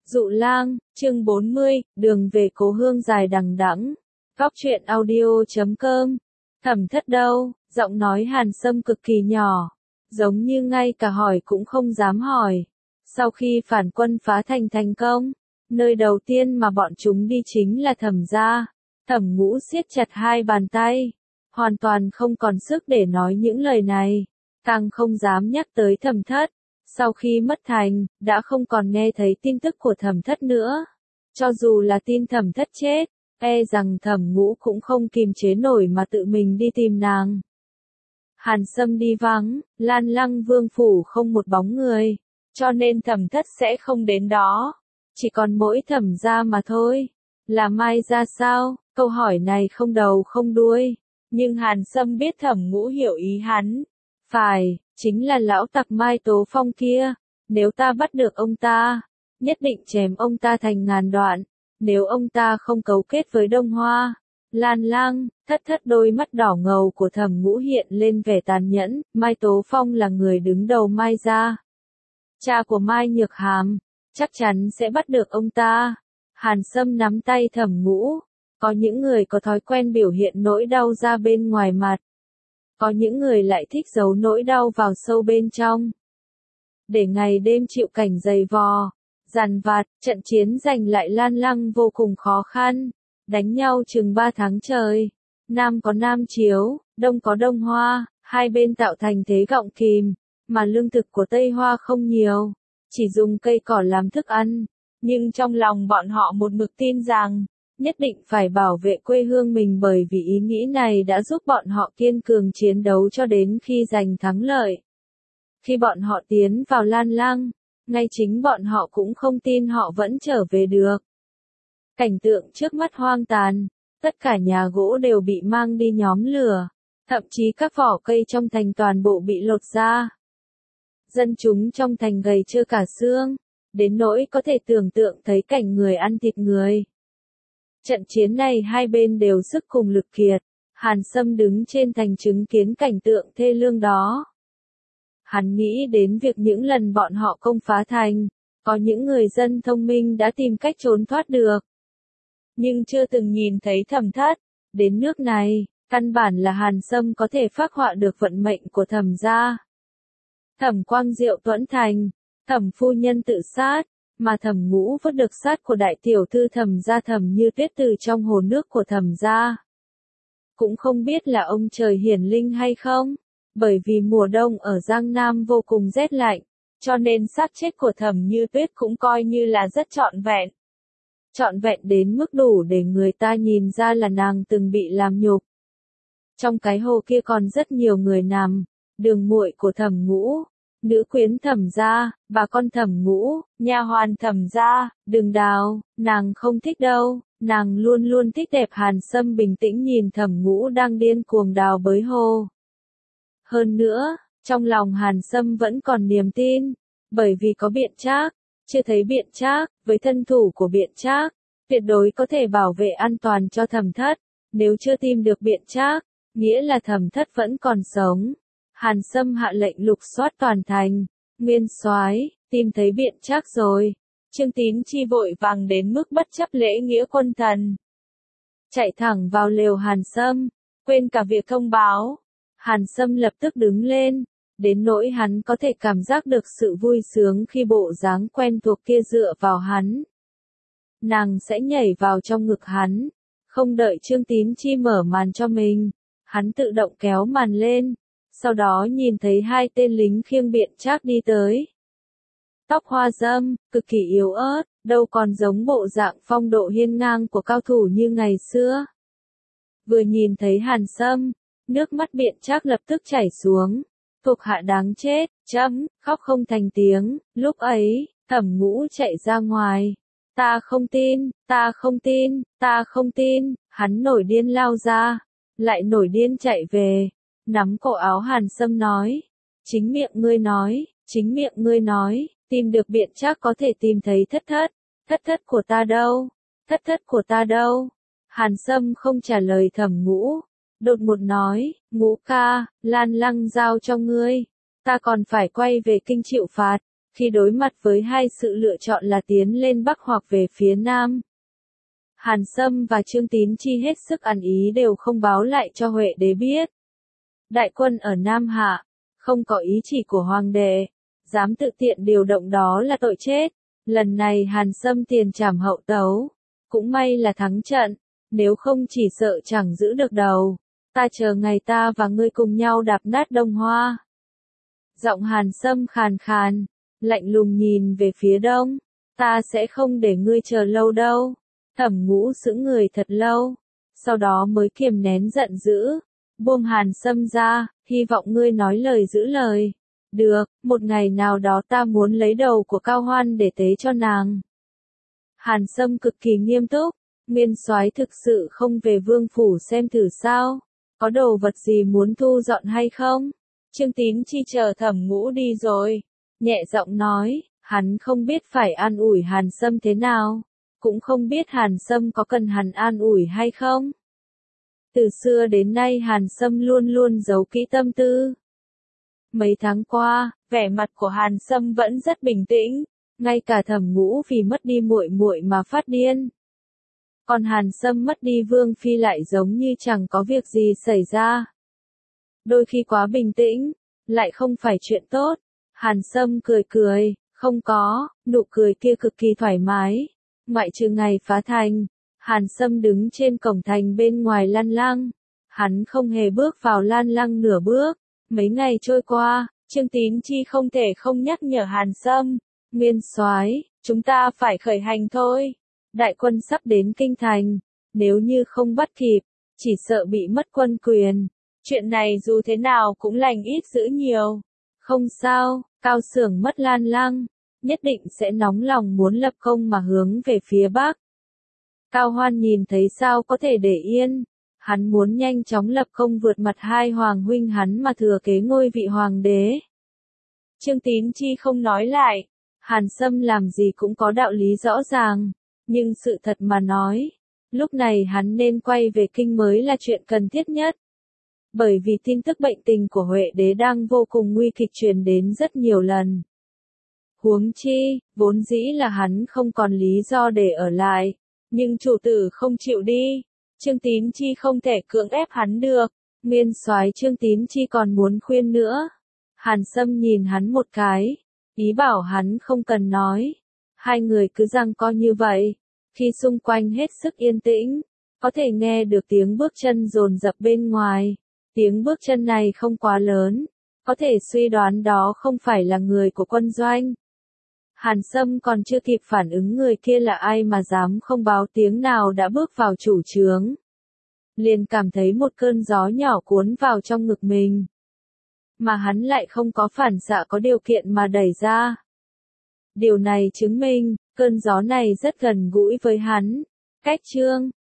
Dụ lang, chương 40, đường về cố hương dài đằng đẵng. Góc truyện audio.com. Thẩm Thất đâu? Giọng nói Hàn Sâm cực kỳ nhỏ, giống như ngay cả hỏi cũng không dám hỏi. Sau khi phản quân phá thành thành công, nơi đầu tiên mà bọn chúng đi chính là Thẩm gia. Thẩm Ngũ siết chặt hai bàn tay, hoàn toàn không còn sức để nói những lời này, càng không dám nhắc tới Thẩm Thất. Sau khi mất thành, đã không còn nghe thấy tin tức của Thẩm Thất nữa. Cho dù là tin Thẩm Thất chết, e rằng Thẩm Ngũ cũng không kiềm chế nổi mà tự mình đi tìm nàng. Hàn Sâm đi vắng, Lan Lăng Vương phủ không một bóng người, cho nên Thẩm Thất sẽ không đến đó. Chỉ còn mỗi Thẩm gia mà thôi. Là Mai ra sao? Câu hỏi này không đầu không đuôi. Nhưng Hàn Sâm biết Thẩm Ngũ hiểu ý hắn. Phải, chính là lão tặc Mai Tố Phong kia. Nếu ta bắt được ông ta, nhất định chém ông ta thành ngàn đoạn. Nếu ông ta không cấu kết với Đông Hoa, Lan Lang, Thất đôi mắt đỏ ngầu của Thẩm Ngũ hiện lên vẻ tàn nhẫn. Mai Tố Phong là người đứng đầu Mai gia, cha của Mai Nhược Hàm, chắc chắn sẽ bắt được ông ta. Hàn Sâm nắm tay Thẩm Ngũ. Có những người có thói quen biểu hiện nỗi đau ra bên ngoài mặt. Có những người lại thích giấu nỗi đau vào sâu bên trong. Để ngày đêm chịu cảnh dày vò, dằn vặt, trận chiến giành lại Lan Lăng vô cùng khó khăn. Đánh nhau chừng 3 tháng trời. Nam có Nam Chiếu, Đông có Đông Hoa, hai bên tạo thành thế gọng kìm. Mà lương thực của Tây Hoa không nhiều, chỉ dùng cây cỏ làm thức ăn. Nhưng trong lòng bọn họ một mực tin rằng, nhất định phải bảo vệ quê hương mình, bởi vì ý nghĩ này đã giúp bọn họ kiên cường chiến đấu cho đến khi giành thắng lợi. Khi bọn họ tiến vào Lan Lăng, ngay chính bọn họ cũng không tin họ vẫn trở về được. Cảnh tượng trước mắt hoang tàn, tất cả nhà gỗ đều bị mang đi nhóm lửa, thậm chí các vỏ cây trong thành toàn bộ bị lột ra. Dân chúng trong thành gầy trơ cả xương, đến nỗi có thể tưởng tượng thấy cảnh người ăn thịt người. Trận chiến này hai bên đều sức cùng lực kiệt. Hàn Sâm đứng trên thành chứng kiến cảnh tượng thê lương đó. Hắn nghĩ đến việc những lần bọn họ công phá thành, có những người dân thông minh đã tìm cách trốn thoát được. Nhưng chưa từng nhìn thấy Thẩm Thất. Đến nước này, căn bản là Hàn Sâm có thể phác họa được vận mệnh của Thẩm gia. Thẩm Quang Diệu tuẫn thành, Thẩm phu nhân tự sát, mà Thẩm Ngũ vớt được xác của đại tiểu thư Thẩm gia Thẩm Như Tuyết từ trong hồ nước của Thẩm gia. Cũng không biết là ông trời hiển linh hay không, bởi vì mùa đông ở Giang Nam vô cùng rét lạnh, cho nên xác chết của Thẩm Như Tuyết cũng coi như là rất trọn vẹn. Trọn vẹn đến mức đủ để người ta nhìn ra là nàng từng bị làm nhục. Trong cái hồ kia còn rất nhiều người nằm, đường muội của Thẩm Ngũ, nữ quyến Thẩm gia, bà con Thẩm Ngũ, nha hoàn Thẩm gia, Đường Đào, nàng không thích đâu, nàng luôn luôn thích đẹp. Hàn Sâm bình tĩnh nhìn Thẩm Ngũ đang điên cuồng đào bới hồ. Hơn nữa, trong lòng Hàn Sâm vẫn còn niềm tin, bởi vì có Biện Trác. Chưa thấy Biện Trác, với thân thủ của Biện Trác, tuyệt đối có thể bảo vệ an toàn cho Thẩm Thất. Nếu chưa tìm được Biện Trác, nghĩa là Thẩm Thất vẫn còn sống. Hàn Sâm hạ lệnh lục soát toàn thành. Nguyên soái, tìm thấy Biện Trác rồi. Trương Tín Chi vội vàng đến mức bất chấp lễ nghĩa quân thần, chạy thẳng vào lều Hàn Sâm, quên cả việc thông báo. Hàn Sâm lập tức đứng lên, đến nỗi hắn có thể cảm giác được sự vui sướng khi bộ dáng quen thuộc kia dựa vào hắn. Nàng sẽ nhảy vào trong ngực hắn. Không đợi Trương Tín Chi mở màn cho mình, hắn tự động kéo màn lên. Sau đó nhìn thấy hai tên lính khiêng Biện Trác đi tới. Tóc hoa râm, cực kỳ yếu ớt, đâu còn giống bộ dạng phong độ hiên ngang của cao thủ như ngày xưa. Vừa nhìn thấy Hàn Sâm, nước mắt Biện Trác lập tức chảy xuống. Thuộc hạ đáng chết, khóc không thành tiếng. Lúc ấy, Thẩm Ngũ chạy ra ngoài. Ta không tin, ta không tin, ta không tin. Hắn nổi điên lao ra, lại nổi điên chạy về, nắm cổ áo Hàn Sâm nói. Chính miệng ngươi nói, chính miệng ngươi nói, tìm được Biện Trác có thể tìm thấy Thất của ta đâu, Thất của ta đâu. Hàn Sâm không trả lời Thẩm Ngũ, đột ngột nói, Ngũ ca, Lan Lăng giao cho ngươi, ta còn phải quay về kinh chịu phạt. Khi đối mặt với hai sự lựa chọn là tiến lên Bắc hoặc về phía Nam, Hàn Sâm và Trương Tín Chi hết sức ăn ý đều không báo lại cho Huệ đế biết. Đại quân ở Nam Hạ, không có ý chỉ của hoàng đệ, dám tự tiện điều động đó là tội chết. Lần này Hàn Sâm tiền trảm hậu tấu, cũng may là thắng trận, nếu không chỉ sợ chẳng giữ được đầu. Ta chờ ngày ta và ngươi cùng nhau đạp nát Đông Hoa. Giọng Hàn Sâm khàn khàn, lạnh lùng nhìn về phía đông. Ta sẽ không để ngươi chờ lâu đâu. Thẩm Ngũ sững người thật lâu, sau đó mới kiềm nén giận dữ, buông Hàn Sâm ra, hy vọng ngươi nói lời giữ lời. Được, một ngày nào đó ta muốn lấy đầu của Cao Hoan để tế cho nàng. Hàn Sâm cực kỳ nghiêm túc, Nguyên soái thực sự không về vương phủ xem thử sao? Có đồ vật gì muốn thu dọn hay không? Trương Tín Chi chờ Thẩm Ngũ đi rồi, nhẹ giọng nói, hắn không biết phải an ủi Hàn Sâm thế nào, cũng không biết Hàn Sâm có cần hắn an ủi hay không. Từ xưa đến nay Hàn Sâm luôn luôn giấu kỹ tâm tư. Mấy tháng qua, vẻ mặt của Hàn Sâm vẫn rất bình tĩnh, ngay cả Thẩm Ngũ vì mất đi muội muội mà phát điên. Còn Hàn Sâm mất đi Vương Phi lại giống như chẳng có việc gì xảy ra. Đôi khi quá bình tĩnh, lại không phải chuyện tốt. Hàn Sâm cười cười, không có, nụ cười kia cực kỳ thoải mái. Ngoại trừ ngày phá thành, Hàn Sâm đứng trên cổng thành bên ngoài lan lăng. Hắn không hề bước vào lan lăng nửa bước. Mấy ngày trôi qua, Trương Tín Chi không thể không nhắc nhở Hàn Sâm. Nguyên soái, chúng ta phải khởi hành thôi. Đại quân sắp đến kinh thành, nếu như không bắt kịp, chỉ sợ bị mất quân quyền. Chuyện này dù thế nào cũng lành ít dữ nhiều. Không sao, Cao Xưởng mất lan lăng, nhất định sẽ nóng lòng muốn lập công mà hướng về phía Bắc. Cao Hoan nhìn thấy sao có thể để yên, hắn muốn nhanh chóng lập công vượt mặt hai hoàng huynh hắn mà thừa kế ngôi vị hoàng đế. Trương Tín Chi không nói lại, Hàn Sâm làm gì cũng có đạo lý rõ ràng, nhưng sự thật mà nói, lúc này hắn nên quay về kinh mới là chuyện cần thiết nhất. Bởi vì tin tức bệnh tình của Huệ đế đang vô cùng nguy kịch truyền đến rất nhiều lần. Huống chi, vốn dĩ là hắn không còn lý do để ở lại, nhưng chủ tử không chịu đi, Trương Tín Chi không thể cưỡng ép hắn được. Nguyên soái Trương Tín Chi còn muốn khuyên nữa. Hàn Sâm nhìn hắn một cái, ý bảo hắn không cần nói. Hai người cứ giằng co như vậy, khi xung quanh hết sức yên tĩnh, có thể nghe được tiếng bước chân dồn dập bên ngoài. Tiếng bước chân này không quá lớn, có thể suy đoán đó không phải là người của quân doanh. Hàn Sâm còn chưa kịp phản ứng người kia là ai mà dám không báo tiếng nào đã bước vào chủ trướng. Liền cảm thấy một cơn gió nhỏ cuốn vào trong ngực mình. Mà hắn lại không có phản xạ có điều kiện mà đẩy ra. Điều này chứng minh, cơn gió này rất gần gũi với hắn. Cách Trương